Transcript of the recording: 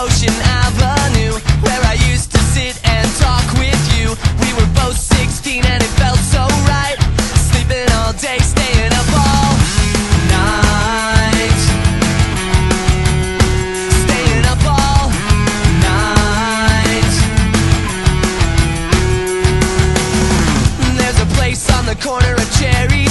Ocean Avenue, where I used to sit and talk with you. We were both 16 and it felt so right, sleeping all day, staying up all night, staying up all night. There's a place on the corner of Cherry